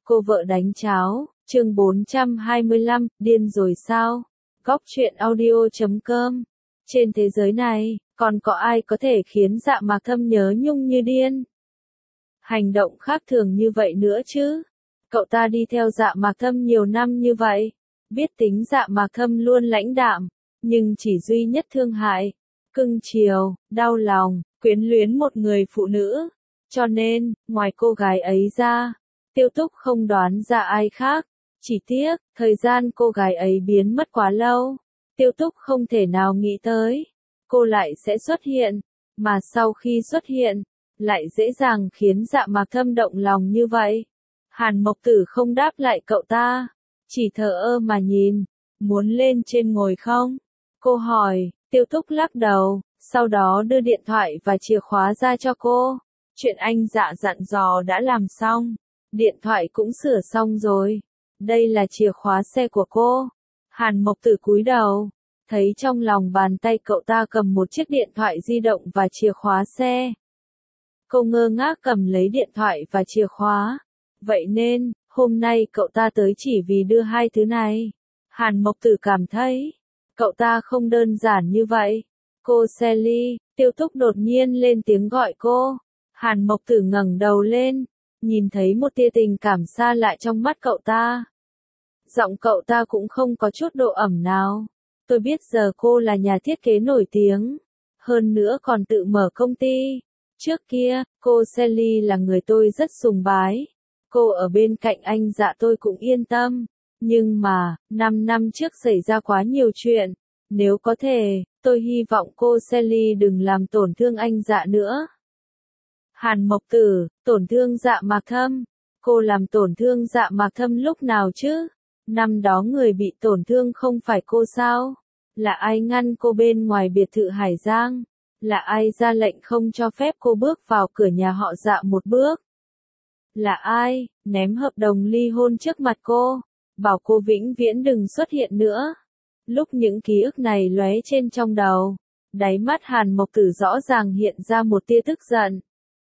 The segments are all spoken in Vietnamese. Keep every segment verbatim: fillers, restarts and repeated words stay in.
Cô vợ đánh cháo, chương bốn trăm hai mươi lăm, điên rồi sao? Góc truyện audio chấm com. Trên thế giới này, còn có ai có thể khiến Dạ Mạc Thâm nhớ Nhung như điên? Hành động khác thường như vậy nữa chứ? Cậu ta đi theo Dạ Mạc Thâm nhiều năm như vậy, biết tính Dạ Mạc Thâm luôn lãnh đạm, nhưng chỉ duy nhất thương hại, cưng chiều, đau lòng, quyến luyến một người phụ nữ. Cho nên, ngoài cô gái ấy ra, Tiêu Túc không đoán ra ai khác. Chỉ tiếc, thời gian cô gái ấy biến mất quá lâu. Tiêu Túc không thể nào nghĩ tới, cô lại sẽ xuất hiện, mà sau khi xuất hiện, lại dễ dàng khiến Dạ Mạc Thâm động lòng như vậy. Hàn Mộc Tử không đáp lại cậu ta, chỉ thờ ơ mà nhìn. Muốn lên trên ngồi không? Cô hỏi. Tiêu Túc lắc đầu, sau đó đưa điện thoại và chìa khóa ra cho cô. Chuyện anh Dạ dặn dò đã làm xong, điện thoại cũng sửa xong rồi. Đây là chìa khóa xe của cô. Hàn Mộc Tử cúi đầu, thấy trong lòng bàn tay cậu ta cầm một chiếc điện thoại di động và chìa khóa xe. Cô ngơ ngác cầm lấy điện thoại và chìa khóa. Vậy nên, hôm nay cậu ta tới chỉ vì đưa hai thứ này. Hàn Mộc Tử cảm thấy, cậu ta không đơn giản như vậy. Cô Sally, Tiêu Túc đột nhiên lên tiếng gọi cô. Hàn Mộc Tử ngẩng đầu lên, nhìn thấy một tia tình cảm xa lạ trong mắt cậu ta. Giọng cậu ta cũng không có chút độ ẩm nào. Tôi biết giờ cô là nhà thiết kế nổi tiếng, hơn nữa còn tự mở công ty. Trước kia, cô Sally là người tôi rất sùng bái. Cô ở bên cạnh anh Dạ tôi cũng yên tâm. Nhưng mà, năm năm trước xảy ra quá nhiều chuyện. Nếu có thể, tôi hy vọng cô Sally đừng làm tổn thương anh Dạ nữa. Hàn Mộc Tử, tổn thương Dạ Mạc Thâm. Cô làm tổn thương Dạ Mạc Thâm lúc nào chứ? Năm đó người bị tổn thương không phải cô sao? Là ai ngăn cô bên ngoài biệt thự Hải Giang? Là ai ra lệnh không cho phép cô bước vào cửa nhà họ Dạ một bước? Là ai ném hợp đồng ly hôn trước mặt cô, bảo cô vĩnh viễn đừng xuất hiện nữa? Lúc những ký ức này lóe trên trong đầu, đáy mắt Hàn Mộc Tử rõ ràng hiện ra một tia tức giận.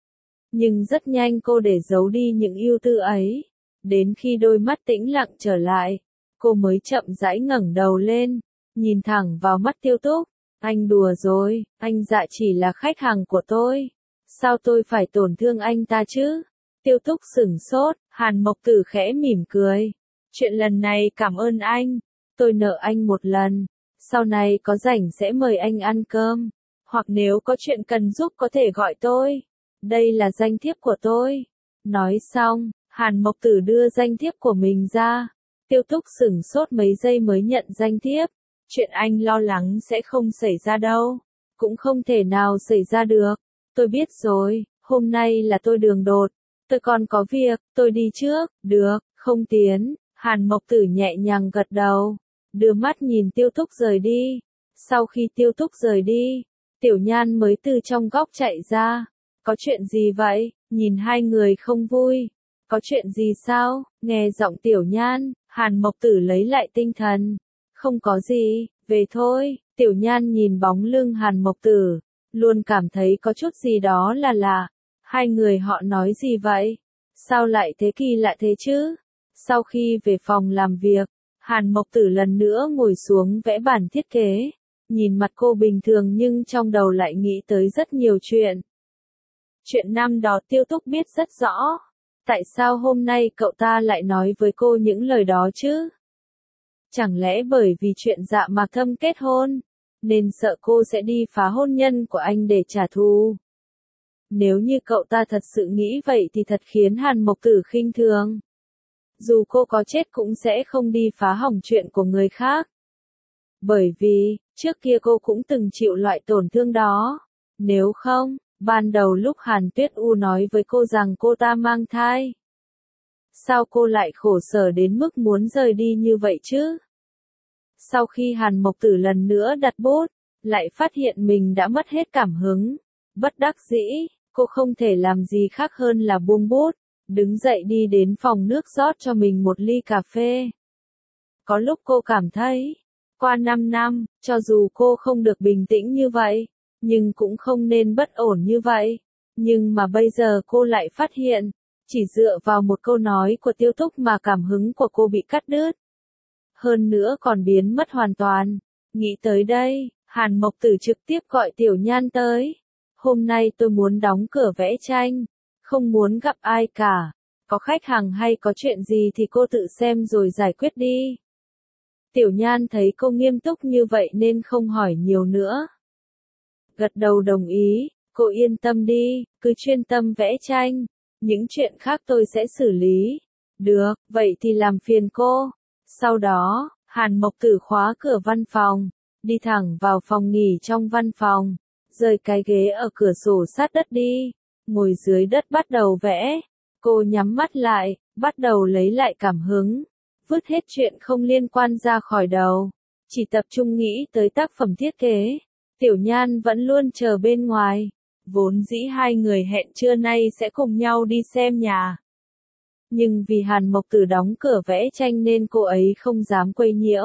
Nhưng rất nhanh cô để giấu đi những ưu tư ấy. Đến khi đôi mắt tĩnh lặng trở lại, cô mới chậm rãi ngẩng đầu lên, nhìn thẳng vào mắt Tiêu Túc. Anh đùa rồi, anh Dạ chỉ là khách hàng của tôi. Sao tôi phải tổn thương anh ta chứ? Tiêu Túc sửng sốt, Hàn Mộc Tử khẽ mỉm cười. Chuyện lần này cảm ơn anh. Tôi nợ anh một lần. Sau này có rảnh sẽ mời anh ăn cơm. Hoặc nếu có chuyện cần giúp có thể gọi tôi. Đây là danh thiếp của tôi. Nói xong, Hàn Mộc Tử đưa danh thiếp của mình ra. Tiêu Túc sửng sốt mấy giây mới nhận danh thiếp. Chuyện anh lo lắng sẽ không xảy ra đâu. Cũng không thể nào xảy ra được. Tôi biết rồi, hôm nay là tôi đường đột. Tôi còn có việc, tôi đi trước. Được, không tiến. Hàn Mộc Tử nhẹ nhàng gật đầu, đưa mắt nhìn Tiêu Túc rời đi. Sau khi Tiêu Túc rời đi, Tiểu Nhan mới từ trong góc chạy ra. Có chuyện gì vậy? Nhìn hai người không vui. Có chuyện gì sao? Nghe giọng Tiểu Nhan, Hàn Mộc Tử lấy lại tinh thần. Không có gì, về thôi. Tiểu Nhan nhìn bóng lưng Hàn Mộc Tử, luôn cảm thấy có chút gì đó là lạ. Hai người họ nói gì vậy? Sao lại thế kỳ lạ thế chứ? Sau khi về phòng làm việc, Hàn Mộc Tử lần nữa ngồi xuống vẽ bản thiết kế. Nhìn mặt cô bình thường nhưng trong đầu lại nghĩ tới rất nhiều chuyện. Chuyện năm đó Tiêu Túc biết rất rõ. Tại sao hôm nay cậu ta lại nói với cô những lời đó chứ? Chẳng lẽ bởi vì chuyện Dạ Mạc Thâm kết hôn, nên sợ cô sẽ đi phá hôn nhân của anh để trả thù? Nếu như cậu ta thật sự nghĩ vậy thì thật khiến Hàn Mộc Tử khinh thường. Dù cô có chết cũng sẽ không đi phá hỏng chuyện của người khác. Bởi vì, trước kia cô cũng từng chịu loại tổn thương đó. Nếu không, ban đầu lúc Hàn Tuyết U nói với cô rằng cô ta mang thai, sao cô lại khổ sở đến mức muốn rời đi như vậy chứ? Sau khi Hàn Mộc Tử lần nữa đặt bút, lại phát hiện mình đã mất hết cảm hứng. Bất đắc dĩ, cô không thể làm gì khác hơn là buông bút, đứng dậy đi đến phòng nước rót cho mình một ly cà phê. Có lúc cô cảm thấy, qua năm năm, cho dù cô không được bình tĩnh như vậy, nhưng cũng không nên bất ổn như vậy. Nhưng mà bây giờ cô lại phát hiện, Chỉ dựa vào một câu nói của Tiêu Thúc mà cảm hứng của cô bị cắt đứt. Hơn nữa còn biến mất hoàn toàn. Nghĩ tới đây, Hàn Mộc Tử trực tiếp gọi Tiểu Nhan tới. Hôm nay tôi muốn đóng cửa vẽ tranh. Không muốn gặp ai cả. Có khách hàng hay có chuyện gì thì cô tự xem rồi giải quyết đi. Tiểu Nhan thấy cô nghiêm túc như vậy nên không hỏi nhiều nữa. Gật đầu đồng ý, cô yên tâm đi, cứ chuyên tâm vẽ tranh. Những chuyện khác tôi sẽ xử lý. Được, vậy thì làm phiền cô. Sau đó, Hàn Mộc Tử khóa cửa văn phòng, đi thẳng vào phòng nghỉ trong văn phòng, rời cái ghế ở cửa sổ sát đất đi, ngồi dưới đất bắt đầu vẽ. Cô nhắm mắt lại, bắt đầu lấy lại cảm hứng, vứt hết chuyện không liên quan ra khỏi đầu, chỉ tập trung nghĩ tới tác phẩm thiết kế. Tiểu Nhan vẫn luôn chờ bên ngoài, vốn dĩ hai người hẹn trưa nay sẽ cùng nhau đi xem nhà. Nhưng vì Hàn Mộc Tử đóng cửa vẽ tranh nên cô ấy không dám quấy nhiễu.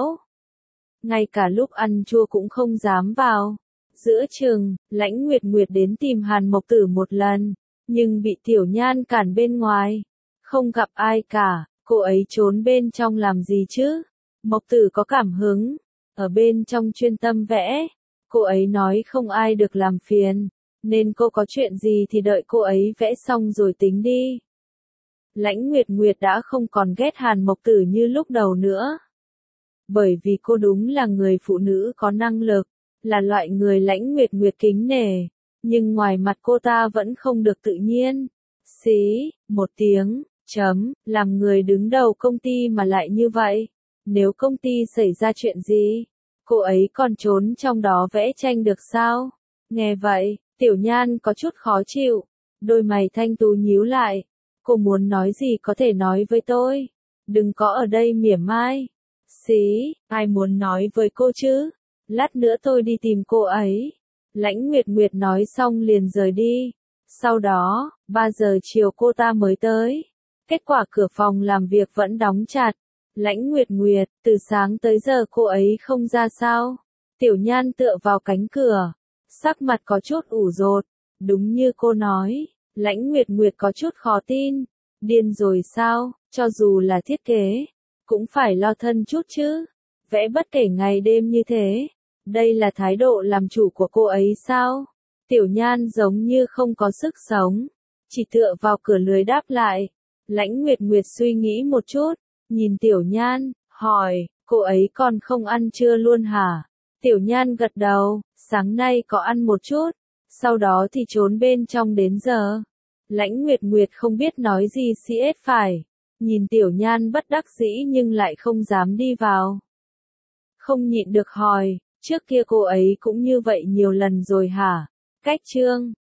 Ngay cả lúc ăn trưa cũng không dám vào. Giữa chừng, Lãnh Nguyệt Nguyệt đến tìm Hàn Mộc Tử một lần, nhưng bị Tiểu Nhan cản bên ngoài. Không gặp ai cả, cô ấy trốn bên trong làm gì chứ? Mộc Tử có cảm hứng, ở bên trong chuyên tâm vẽ. Cô ấy nói không ai được làm phiền, nên cô có chuyện gì thì đợi cô ấy vẽ xong rồi tính đi. Lãnh Nguyệt Nguyệt đã không còn ghét Hàn Mộc Tử như lúc đầu nữa. Bởi vì cô đúng là người phụ nữ có năng lực, là loại người Lãnh Nguyệt Nguyệt kính nể, nhưng ngoài mặt cô ta vẫn không được tự nhiên. Xí, một tiếng, chấm, làm người đứng đầu công ty mà lại như vậy. Nếu công ty xảy ra chuyện gì, cô ấy còn trốn trong đó vẽ tranh được sao? Nghe vậy, Tiểu Nhan có chút khó chịu, đôi mày thanh tú nhíu lại. Cô muốn nói gì có thể nói với tôi, đừng có ở đây mỉa mai. Xí, ai muốn nói với cô chứ? Lát nữa tôi đi tìm cô ấy. Lãnh Nguyệt Nguyệt nói xong liền rời đi. Sau đó, ba giờ chiều cô ta mới tới. Kết quả cửa phòng làm việc vẫn đóng chặt. Lãnh Nguyệt Nguyệt, từ sáng tới giờ cô ấy không ra sao? Tiểu Nhan tựa vào cánh cửa, sắc mặt có chút ủ rột. Đúng như cô nói. Lãnh Nguyệt Nguyệt có chút khó tin. Điên rồi sao, cho dù là thiết kế, cũng phải lo thân chút chứ. Vẽ bất kể ngày đêm như thế. Đây là thái độ làm chủ của cô ấy sao? Tiểu Nhan giống như không có sức sống. Chỉ tựa vào cửa lười đáp lại. Lãnh Nguyệt Nguyệt suy nghĩ một chút. Nhìn Tiểu Nhan, hỏi, cô ấy còn không ăn trưa luôn hả? Tiểu Nhan gật đầu, sáng nay có ăn một chút. Sau đó thì trốn bên trong đến giờ. Lãnh Nguyệt Nguyệt không biết nói gì xê ét phải. Nhìn Tiểu Nhan bất đắc dĩ nhưng lại không dám đi vào. Không nhịn được hỏi, trước kia cô ấy cũng như vậy nhiều lần rồi hả? Cách chương